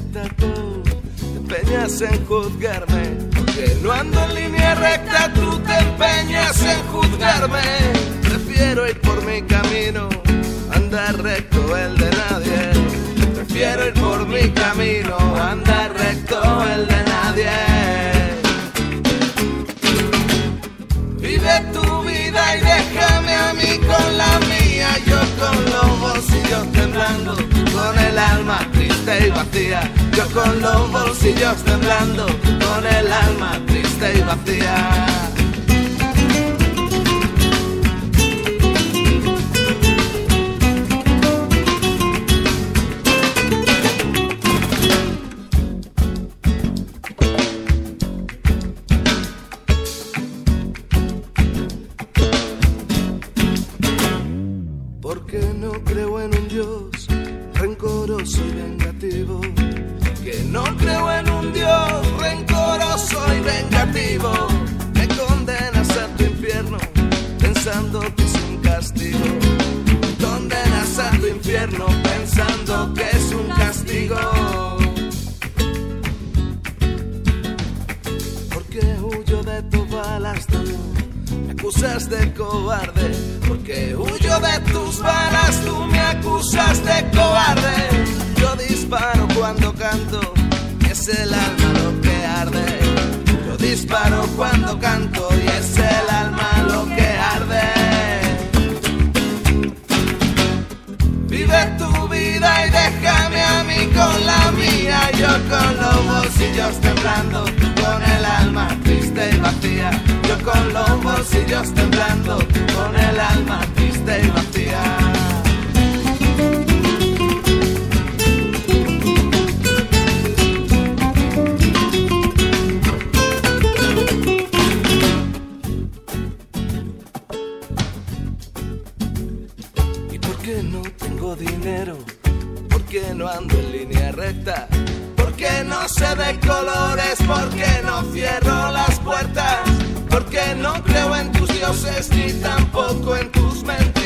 recta tú te empeñas en juzgarme, porque no ando en línea recta, tú te empeñas en juzgarme. Prefiero ir por mi camino, andar recto el de nadie. Prefiero ir por mi camino, andar recto el de nadie. Vive tu vida y déjame a mí con la mía, yo con los bolsillos temblando, con el alma triste y vacía. Yo con los bolsillos temblando, con el alma triste y vacía. Porque no creo en un Dios rencoroso y vengativo, que no creo en un Dios rencoroso y vengativo. Me condenas a tu infierno pensando que es un castigo. Me condenas a tu infierno pensando que es un castigo. Porque huyo de tus balas tú me acusas de cobarde, porque huyo de tus balas, tú me acusas de cobarde. Yo disparo cuando canto, y es el alma lo que arde. Yo disparo cuando canto, y es el alma lo que arde. Vive tu vida y déjame a mí con la mía, yo con los bolsillos temblando, con el alma triste y vacía. Yo con los bolsillos temblando, con el alma triste y vacía. ¿Y por qué no tengo dinero? ¿Por qué no ando en línea recta? ¿Por qué no sé de colores? ¿Por qué no cierro las puertas? Porque no creo en tus dioses ni tampoco en tus mentiras.